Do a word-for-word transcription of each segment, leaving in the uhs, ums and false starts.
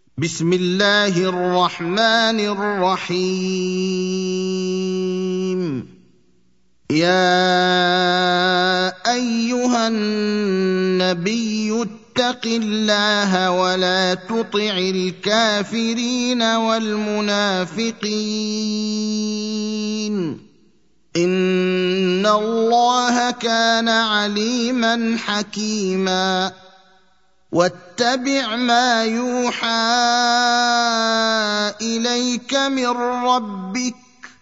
بسم الله الرحمن الرحيم. يا ايها النبي اتق الله ولا تطع الكافرين والمنافقين ان الله كان عليما حكيما. واتبع ما يوحى اليك من ربك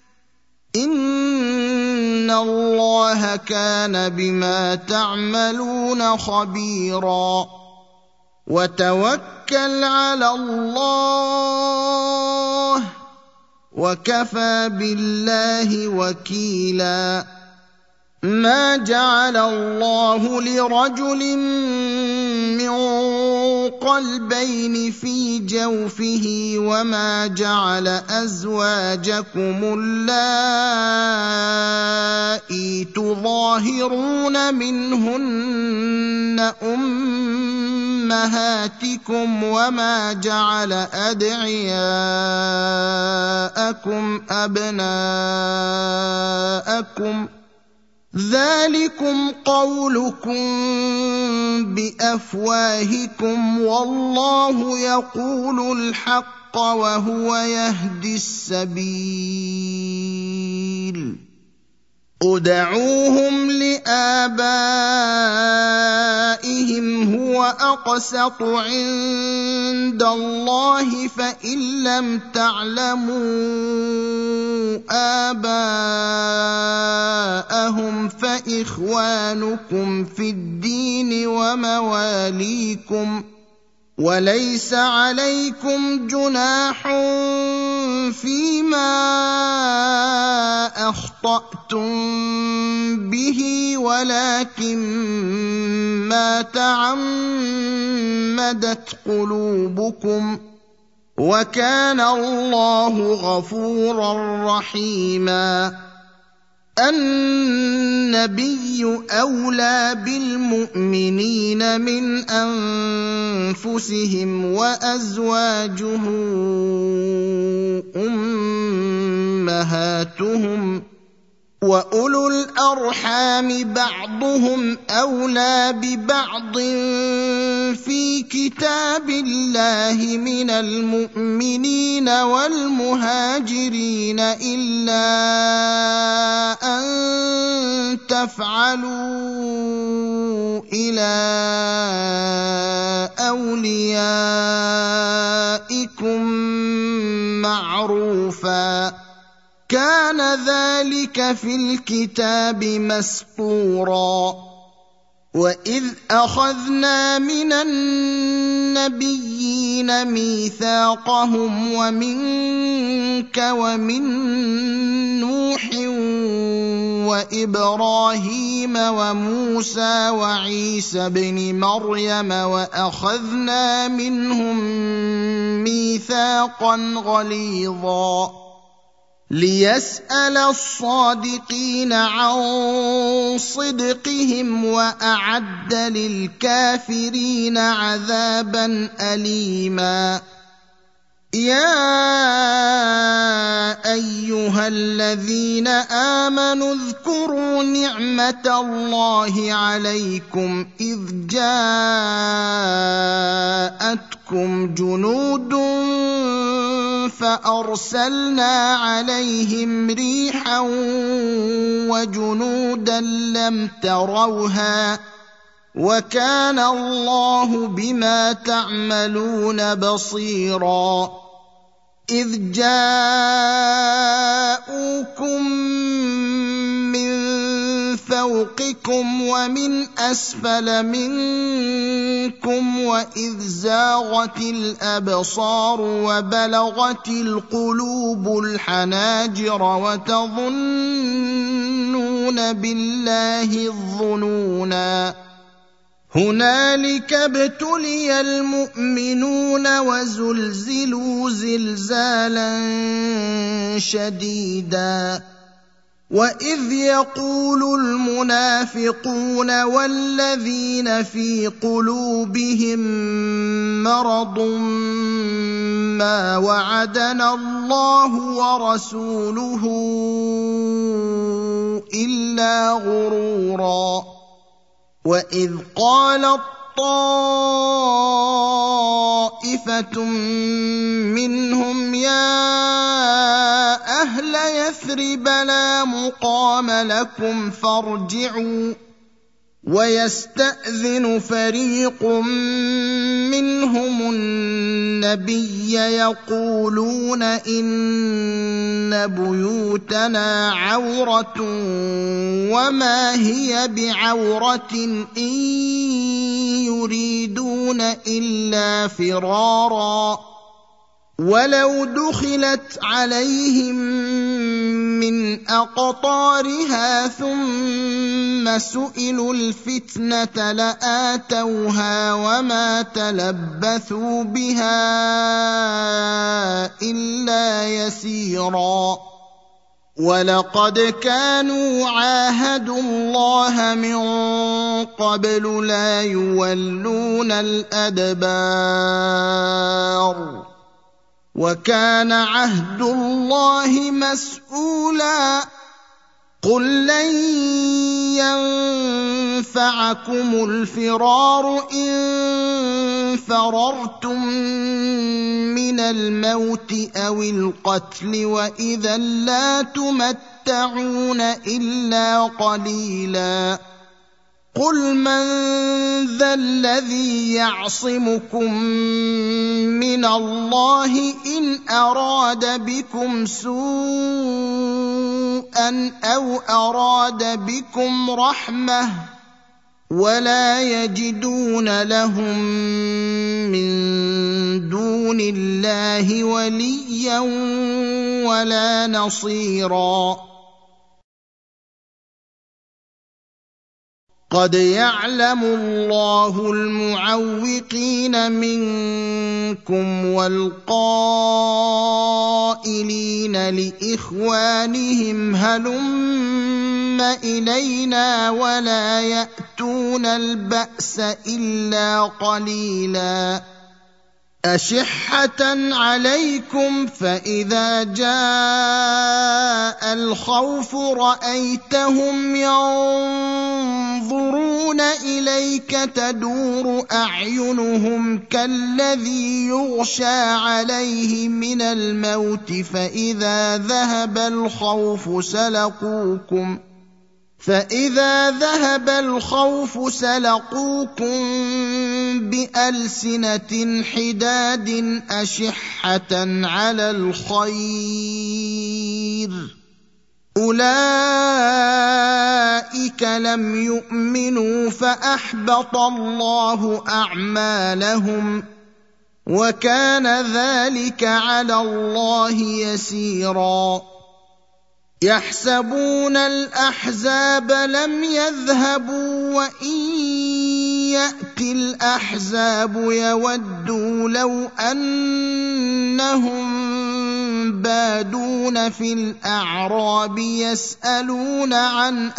ان الله كان بما تعملون خبيرا. وتوكل على الله وكفى بالله وكيلا. ما جعل الله لرجل من قلبين في جوفه وما جعل أزواجكم اللائي تظاهرون منهن أمهاتكم وما جعل أدعياءكم أبناءكم ذلكم قولكم بأفواهكم والله يقول الحق وهو يهدي السبيل. ادعوهم لآبائهم هو أقسط عند الله فإن لم تعلموا آباءهم فإخوانكم في الدين ومواليكم وليس عليكم جناح فيما أخطأتم به ولكن ما تعمدت قلوبكم وكان الله غفورا رحيما. النبي أولى بالمؤمنين من أنفسهم وأزواجه أمهاتهم وأولو الأرحام بعضهم أولى ببعض في كتاب الله من المؤمنين والمهاجرين إلا أن تفعلوا إلى أوليائكم معروفا كان ذلك في الكتاب مسطورا. وإذ أخذنا من النبيين ميثاقهم ومنك ومن نوح وإبراهيم وموسى وعيسى ابن مريم وأخذنا منهم ميثاقا غليظا ليسأل الصادقين عن صدقهم وأعد للكافرين عذابا أليما. يا أيها الذين آمنوا اذكروا نعمة الله عليكم إذ جاءتكم جنود فأرسلنا عليهم ريحا وجنودا لم تروها وكان الله بما تعملون بصيرا. إذ جاءوكم من فوقكم ومن أسفل منكم وإذ زاغت الأبصار وبلغت القلوب الحناجر وتظنون بالله الظنونا. هنالك ابتلي المؤمنون وزلزلوا زلزالا شديدا وإذ يقول المنافقون والذين في قلوبهم مرض ما وعدنا الله ورسوله إلا غرورا وإذ قالت طائفة منهم يا أهل يثرب لا مقام لكم فارجعوا ويستأذن فريق منهم النبي يقولون إن بيوتنا عورة وما هي بعورة إن يريدون إلا فرارا ولو دخلت عليهم من أقطارها ثم سئلوا الفتنة لآتوها وما تلبثوا بها إلا يسيرا ولقد كانوا عاهدوا الله من قبل لا يولون الأدبار وكان عهد الله مسؤولا قل لن ينفعكم الفرار إن فررتم من الموت أو القتل وإذا لا تمتعون إلا قليلا قل من ذا الذي يعصمكم من الله إن أراد بكم سوءا أو أراد بكم رحمة ولا يجدون لهم من دون الله وليا ولا نصيرا قد يعلم الله المعوقين منكم والقائلين لإخوانهم هلم إلينا ولا يأتون البأس إلا قليلا أشحة عليكم فإذا جاء الخوف رأيتهم ينظرون إليك تدور أعينهم كالذي يغشى عليه من الموت فإذا ذهب الخوف سلقوكم فإذا ذهب الخوف سلقوكم بألسنة حداد أشحة على الخير أولئك لم يؤمنوا فأحبط الله أعمالهم وكان ذلك على الله يسيرا يحسبون الأحزاب لم يذهبوا وإن يأتي الأحزاب يودوا لو أنهم بادون في الأعراب يسألون عن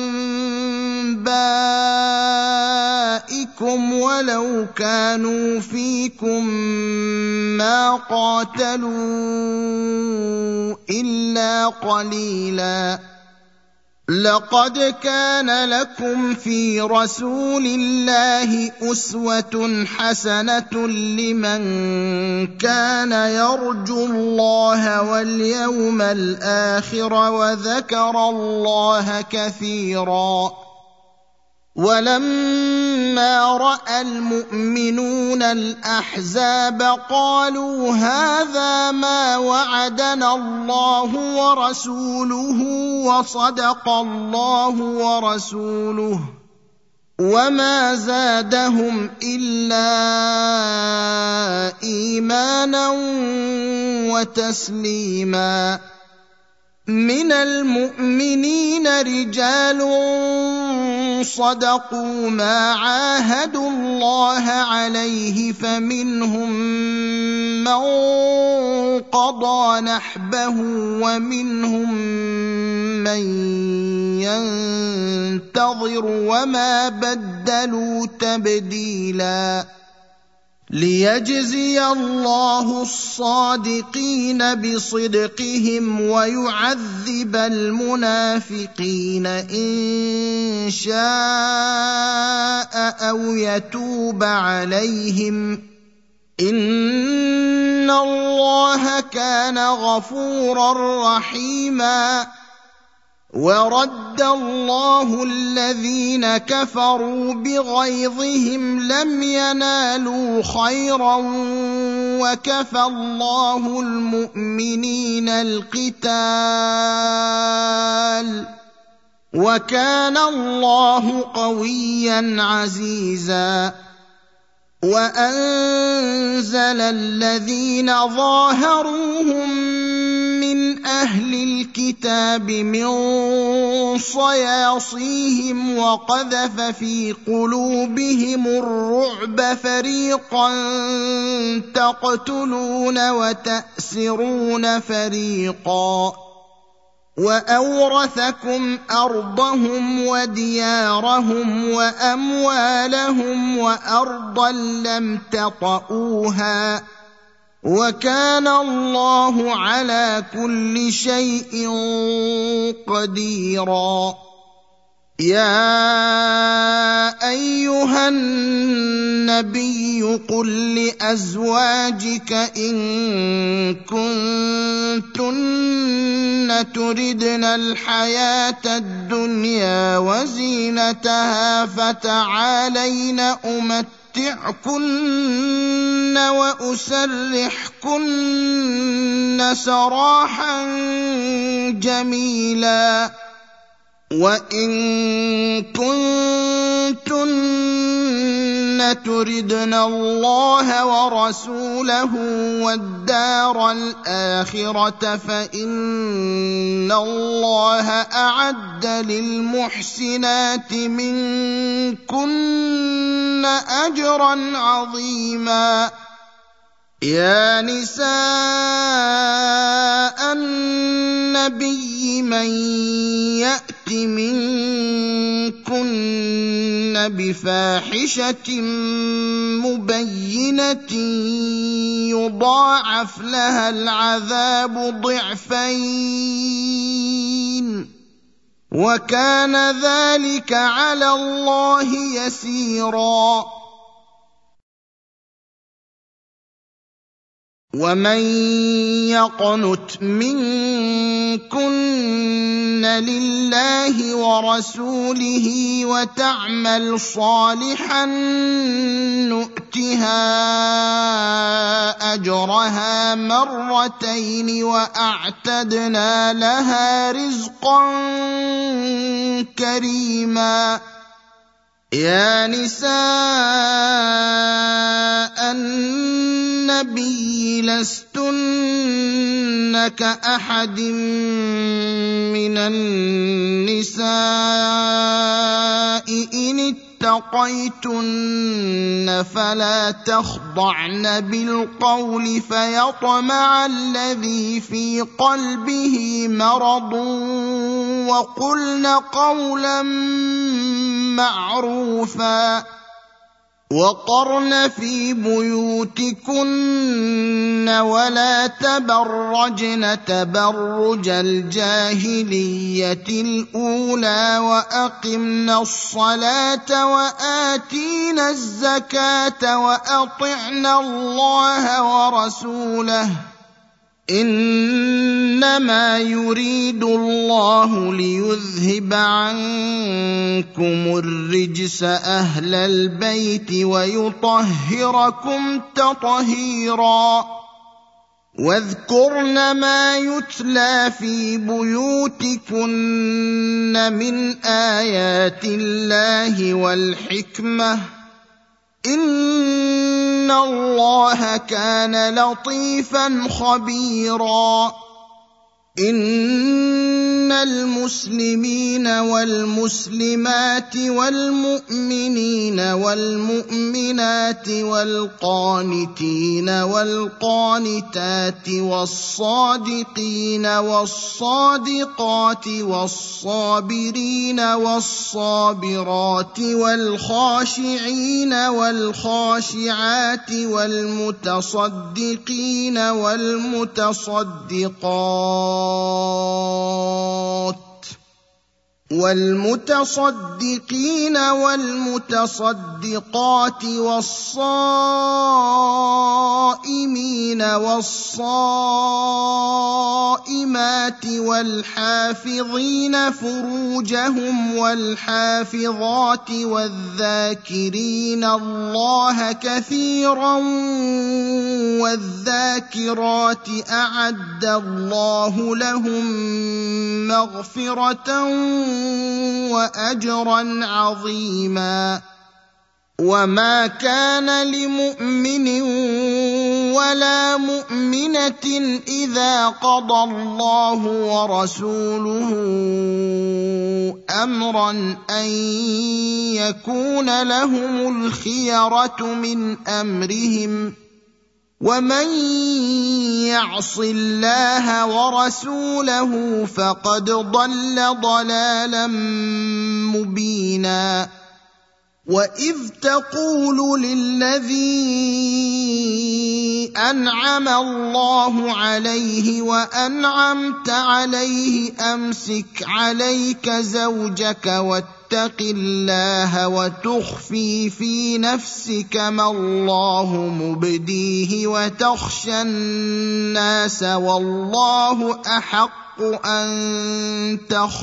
أنبائكم ولو كانوا فيكم ما قاتلوا إلا قليلا لقد كان لكم في رسول الله أسوة حسنة لمن كان يرجو الله واليوم الآخر وذكر الله كثيرا ولما رأى المؤمنون الأحزاب قالوا هذا ما وعدنا الله ورسوله وصدق الله ورسوله وما زادهم إلا إيمانا وتسليما من المؤمنين رجال صدقوا ما عاهدوا الله عليه فمنهم من قضى نحبه ومنهم من ينتظر وما بدلوا تبديلا ليجزي الله الصادقين بصدقهم ويعذب المنافقين إن شاء أو يتوب عليهم إن الله كان غفورا رحيما ورد الله الذين كفروا بغيظهم لم ينالوا خيرا وكفى الله المؤمنين القتال وكان الله قويا عزيزا وأنزل الذين ظاهروهم من أهل الكتاب من صياصيهم وقذف في قلوبهم الرعب فريقا تقتلون وتأسرون فريقا وأورثكم أرضهم وديارهم وأموالهم وأرضا لم تطئوها وكان الله على كل شيء قديرا يا أيها النبي قل لأزواجك إن كنتن تردن الحياة الدنيا وزينتها فتعالين أمتعكن وأسرحكن سراحا جميلا وإن كنتن تردن الله ورسوله والدار الآخرة فإن الله أعد للمحسنات منكن أجرا عظيما يا نساء النبي من يأت منكن بفاحشة مبينة يضاعف لها العذاب ضعفين وكان ذلك على الله يسيرا ومن يقنت منكن لله ورسوله وتعمل صالحا نؤتها أجرها مرتين وأعتدنا لها رزقا كريما يا نساء النبي لستن كأحد من النساء إن اتقيتن فلا تخضعن بالقول فيطمع الذي في قلبه مرض وقلن قولا معروفا وقرن في بيوتكن ولا تبرجن تبرج الجاهلية الأولى وأقمنا الصلاة وآتينا الزكاة وأطعنا الله ورسوله إنما يريد الله ليذهب عنكم الرجس أهل البيت ويطهركم تطهيرا واذكرن ما يتلى في بيوتكن من آيات الله والحكمة إن الله كان لطيفا خبيرا إن المسلمين والمسلمات والمؤمنين والمؤمنات والقانتين والقانتات والصادقين والصادقات والصابرين والصابرات والخاشعين والخاشعات والمتصدقين والمتصدقات والمتصدقين والمتصدقات والصائمين والصائمات والحافظين فروجهم والحافظات والذاكرين الله كثيرا والذاكرات أعد الله لهم مغفرة وأجرا عظيما. وما كان لمؤمن ولا مؤمنة إذا قضى الله ورسوله أمرا أن يكون لهم الخيرة من أمرهم ومن يعص الله ورسوله فقد ضل ضلالا مبينا. وإذ تقول للذي أنعم الله عليه وأنعمت عليه أمسك عليك زوجك واتق الله وتخفي في نفسك ما الله مبديه وتخشى الناس والله أحق أن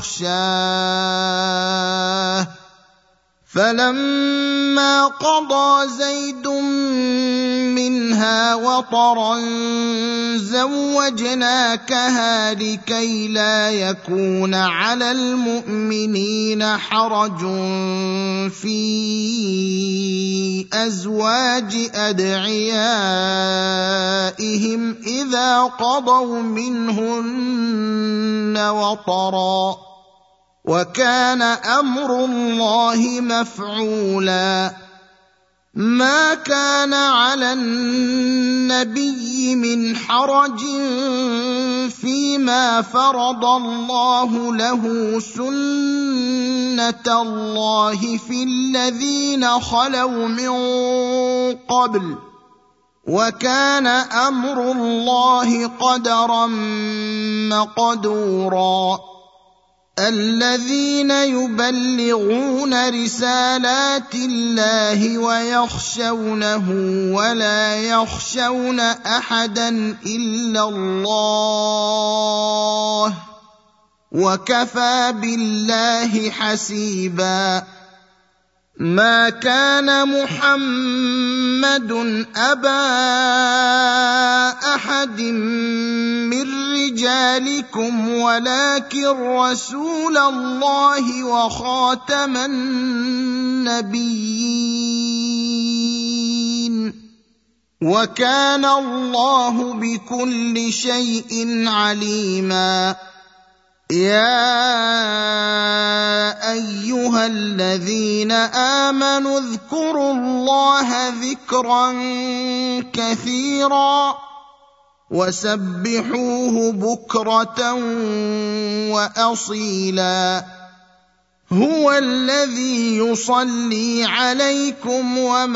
تخشاه فلما قضى زيد منها وطرا زوجناكها لكي لا يكون على المؤمنين حرج في أزواج أدعيائهم إذا قضوا منهن وطرا وكان أمر الله مفعولا. ما كان على النبي من حرج فيما فرض الله له سنة الله في الذين خلوا من قبل وكان أمر الله قدرا مقدورا. الذين يبلغون رسالات الله ويخشونه ولا يخشون أحدا إلا الله وكفى بالله حسيبا. ما كان محمد أبا أحد من رجالكم ولكن رسول الله وخاتم النبيين وكان الله بكل شيء عليما. يا أيها الذين آمنوا اذكروا الله ذكرا كثيرا وسبحوه بكرة وأصيلا. هو الذي يصلي عليكم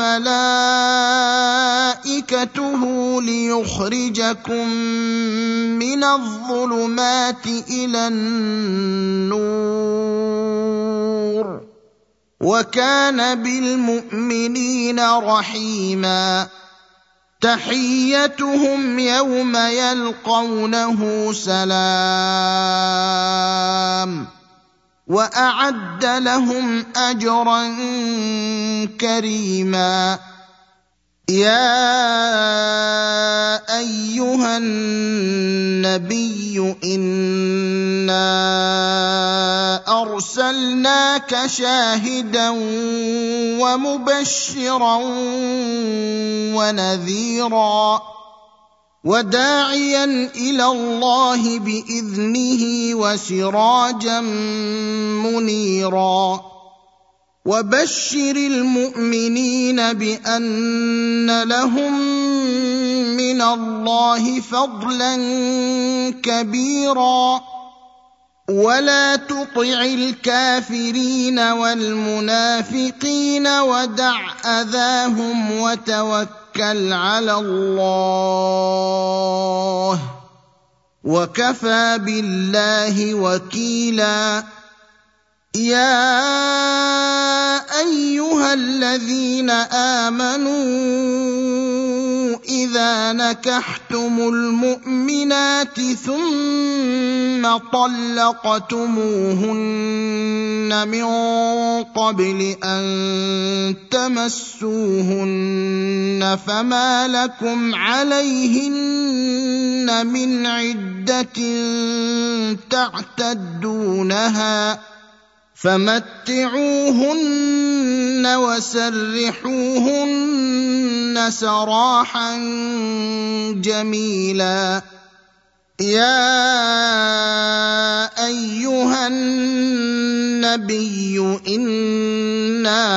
وملائكته ليخرجكم من الظلمات إلى النور وكان بالمؤمنين رحيما. تحيتهم يوم يلقونه سلام وأعد لهم أجرا كريما. يا أيها النبي إنا أرسلناك شاهدا ومبشرا ونذيرا وداعيا إلى الله بإذنه وسراجا منيرا وبشر المؤمنين بأن لهم من الله فضلا كبيرا ولا تطع الكافرين والمنافقين ودع أذاهم وتوكل على الله وكفى بالله وكيلا يا أيها الذين آمنوا إذا نكحتم المؤمنات ثم طلقتموهن من قبل أن تمسوهن فما لكم عليهن من عدة تعتدونها فمتعوهن وسرحوهن سراحا جميلا يا أيها النبي إنا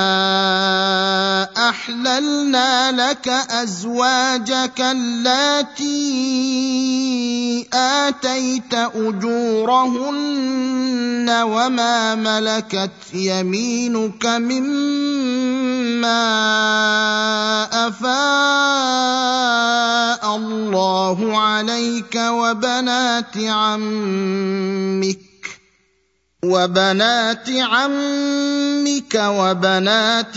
أحللنا لك أزواجك اللاتي آتيت أجورهن وما ملكت يمينك مما أفاء الله عليك وبنات عمك وبنات عمك وبنات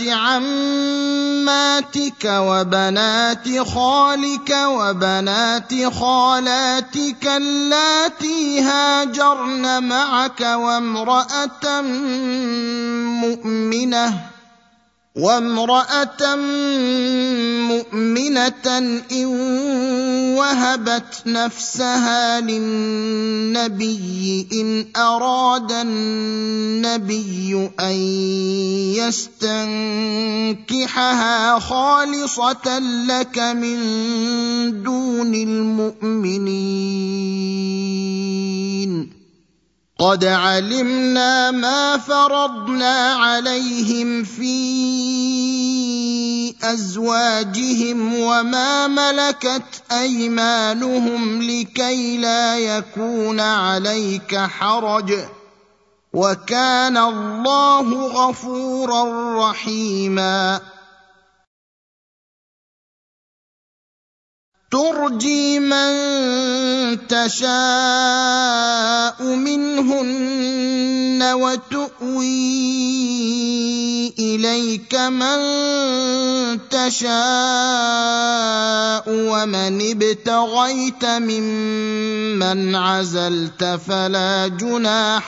عماتك وبنات خالك وبنات خالاتك اللاتي هاجرن معك وامرأة مؤمنة وامرأة مؤمنة إن وهبت نفسها للنبي إن أراد النبي أن يستنكحها خالصة لك من دون المؤمنين قد علمنا ما فرضنا عليهم في أزواجهم وما ملكت أيمانهم لكي لا يكون عليك حرج وكان الله غفورا رحيما ترجي من تشاء منهن وتؤوي إليك من تشاء ومن ابتغيت ممن عزلت فلا جناح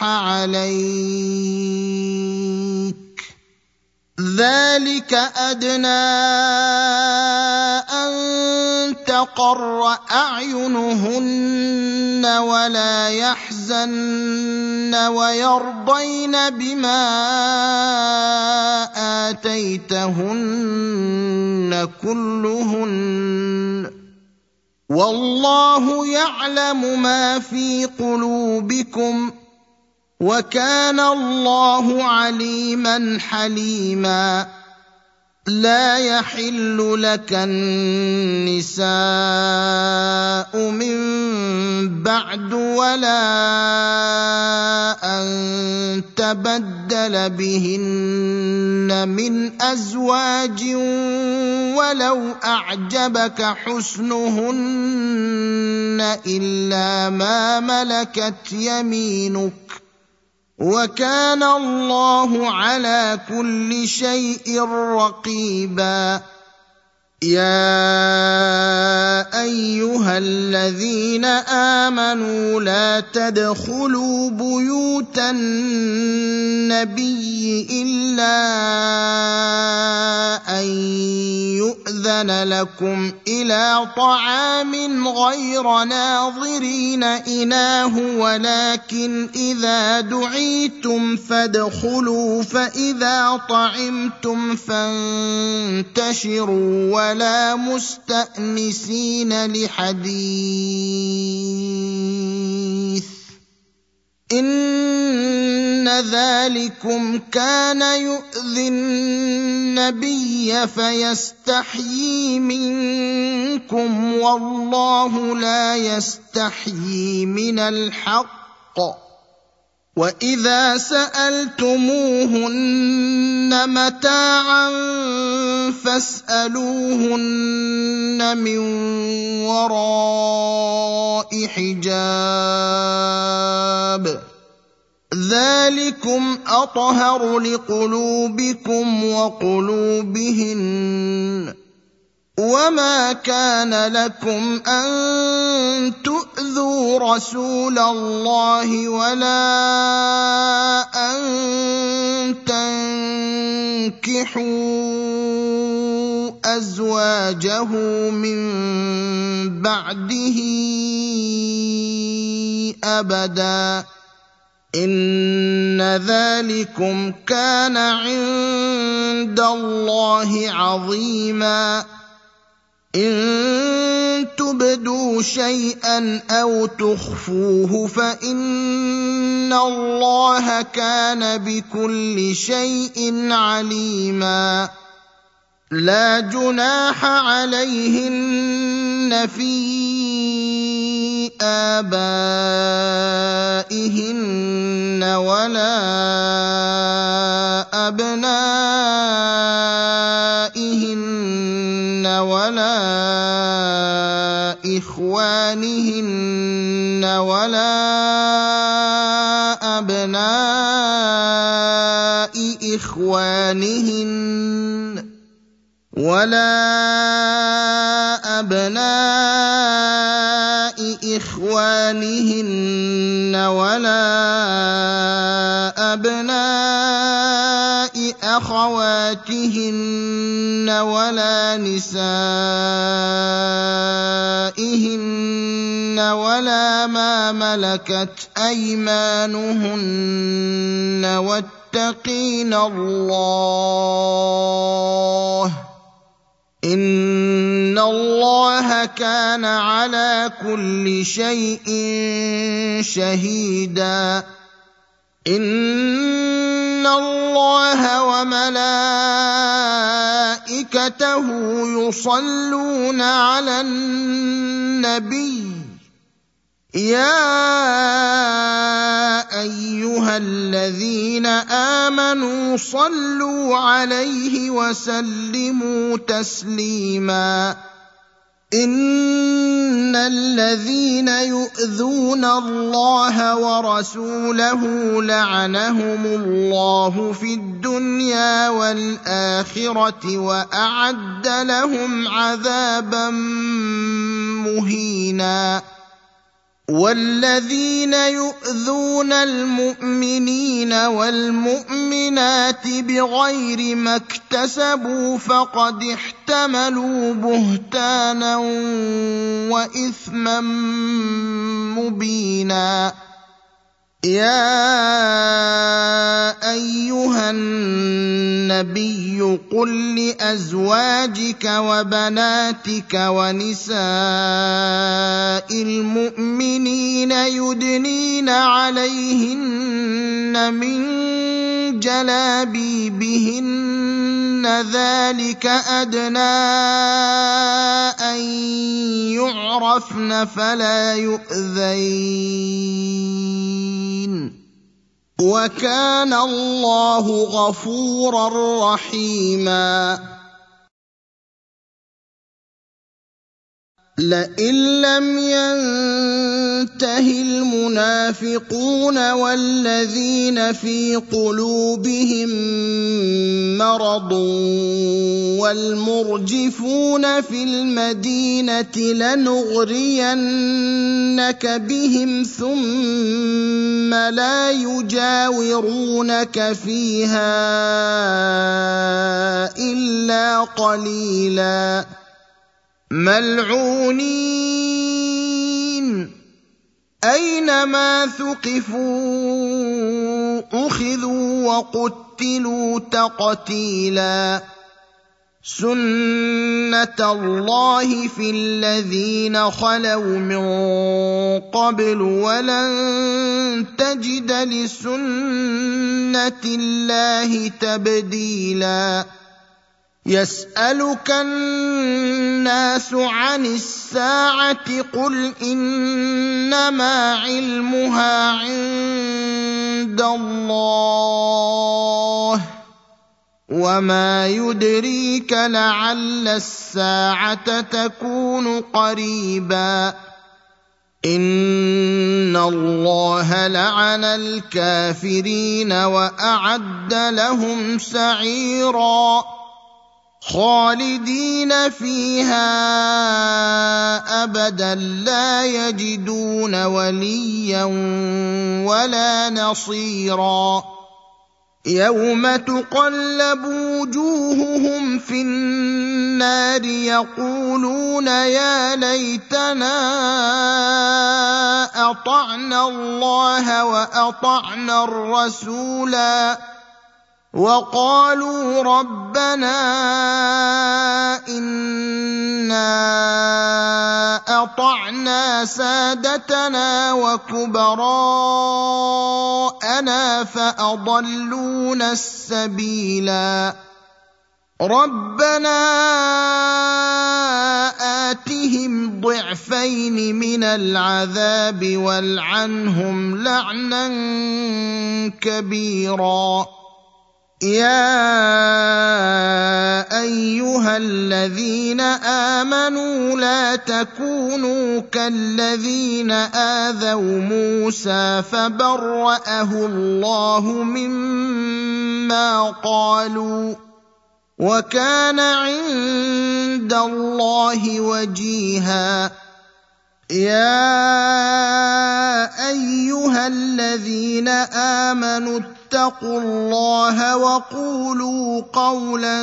عليك ذلك أدنى أن تقر أعينهن ولا يحزن ويرضين بما آتيتهن كلهن والله يعلم ما في قلوبكم وكان الله عليما حليما لا يحل لك النساء من بعد ولا أن تبدل بهن من أزواج ولو أعجبك حسنهن إلا ما ملكت يمينك وكان الله على كل شيء رقيبا يا أيها الذين آمنوا لا تدخلوا بيوت النبي إلا أن يؤذن لكم إلى طعام غير ناظرين إناه ولكن إذا دعيتم فادخلوا فإذا طعمتم فانتشروا ولا مستأنسين مستمعين لحديث إن ذلكم كان يؤذي النبي فيستحيي منكم والله لا يستحيي من الحق وإذا سألتموهن متاعا فاسألوهن من وراء حجاب ذلكم أطهر لقلوبكم وقلوبهن وما كان لكم أن تؤذوا رسول الله ولا أن تنكحوا أزواجه من بعده أبدا إن ذلكم كان عند الله عظيما إن تبدوا شيئا أو تخفوه فإن الله كان بكل شيء عليما لا جناح عليهن في آبائهن ولا أبنائهن ولا إخوانهن ولا أبناء إخوانهن ولا أبناء إخوانهن ولا أبناء أخواتهن ولا نسائهن ولا ما ملكت أيمانهن واتقين الله إن الله كان على كل شيء شهيدا إن الله وملائكته يصلون على النبي يا أيها الذين آمنوا صلوا عليه وسلموا تسليما إن الذين يؤذون الله ورسوله لعنهم الله في الدنيا والآخرة وأعد لهم عذابا مهينا والذين يؤذون المؤمنين والمؤمنات بغير ما اكتسبوا فقد احتملوا بهتانا وإثما مبينا يا أيها النبي قل لأزواجك وبناتك ونساء المؤمنين يدنين عليهن من جلابيبهن ذلك أدنى أن يعرفن فلا يؤذين وكان الله غفورا رحيما لئن لم ينته المنافقون والذين في قلوبهم مرض والمرجفون في المدينة لنغرينك بهم ثم لا يجاورونك فيها إلا قليلا ملعونين أينما ثقفوا أخذوا وقتلوا تقتيلا سُنَّةَ اللَّهِ فِي الَّذِينَ خَلَوْا مِن قَبْلُ ۖ وَلَن تَجِدَ لِسُنَّةِ اللَّهِ تَبْدِيلًا يَسْأَلُكَ النَّاسُ عَنِ السَّاعَةِ ۖ قُلْ إِنَّمَا عِلْمُهَا عِندَ اللَّهِ ۚ وَمَا يُدْرِيكَ لَعَلَّ السَّاعَةَ تَكُونُ قَرِيبًا إِنَّ اللَّهَ لَعَنَ الْكَافِرِينَ وَأَعَدَّ لَهُمْ سَعِيرًا خَالِدِينَ فِيهَا أَبَدًا لَّا يَجِدُونَ وَلِيًّا وَلَا نَصِيرًا يَوْمَ تُقَلَّبُ وُجُوهُهُمْ فِي النَّارِ يَقُولُونَ يَا لَيْتَنَا أَطَعْنَا اللَّهَ وَأَطَعْنَا الرَّسُولَا وَقَالُوا رَبَّنَا إِنَّا أَطَعْنَا سَادَتَنَا وَكُبَرَاءَنَا فَأَضَلُّونَا السَّبِيلَا رَبَّنَا آتِهِمْ ضِعْفَيْنِ مِنَ الْعَذَابِ وَالْعَنْهُمْ لَعْنًا كَبِيرًا يَا أَيُّهَا الَّذِينَ آمَنُوا لَا تَكُونُوا كَالَّذِينَ آذَوْا مُوسَىٰ فَبَرَّأَهُ اللَّهُ مِمَّا قَالُوا ۚ وَكَانَ عِندَ اللَّهِ وَجِيهًا يَا أَيُّهَا الَّذِينَ آمَنُوا اتَّقُوا اللَّهَ وَقُولُوا قَوْلًا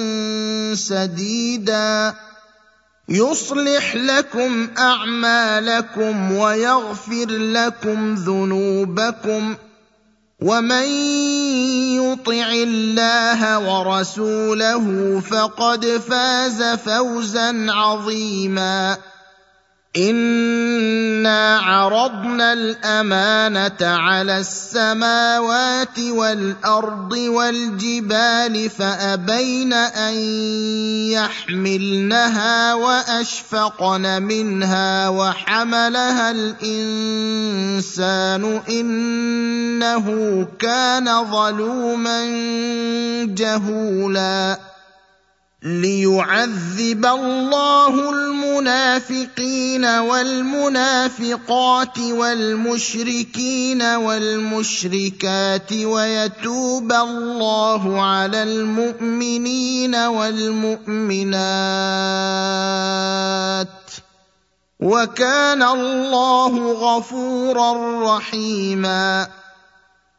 سَدِيدًا يُصْلِحْ لَكُمْ أَعْمَالَكُمْ وَيَغْفِرْ لَكُمْ ذُنُوبَكُمْ ۗ وَمَن يُطِعِ اللَّهَ وَرَسُولَهُ فَقَدْ فَازَ فَوْزًا عَظِيمًا إِنَّا عَرَضْنَا الْأَمَانَةَ عَلَى السَّمَاوَاتِ وَالْأَرْضِ وَالْجِبَالِ فَأَبَيْنَ أَن يَحْمِلْنَهَا وَأَشْفَقْنَ مِنْهَا وَحَمَلَهَا الْإِنسَانُ إِنَّهُ كَانَ ظَلُومًا جَهُولًا لِيُعَذِّبَ اللَّهُ الْمُنَافِقِينَ وَالْمُنَافِقَاتِ وَالْمُشْرِكِينَ وَالْمُشْرِكَاتِ وَيَتُوبَ اللَّهُ عَلَى الْمُؤْمِنِينَ وَالْمُؤْمِنَاتِ وَكَانَ اللَّهُ غَفُورًا رَّحِيمًا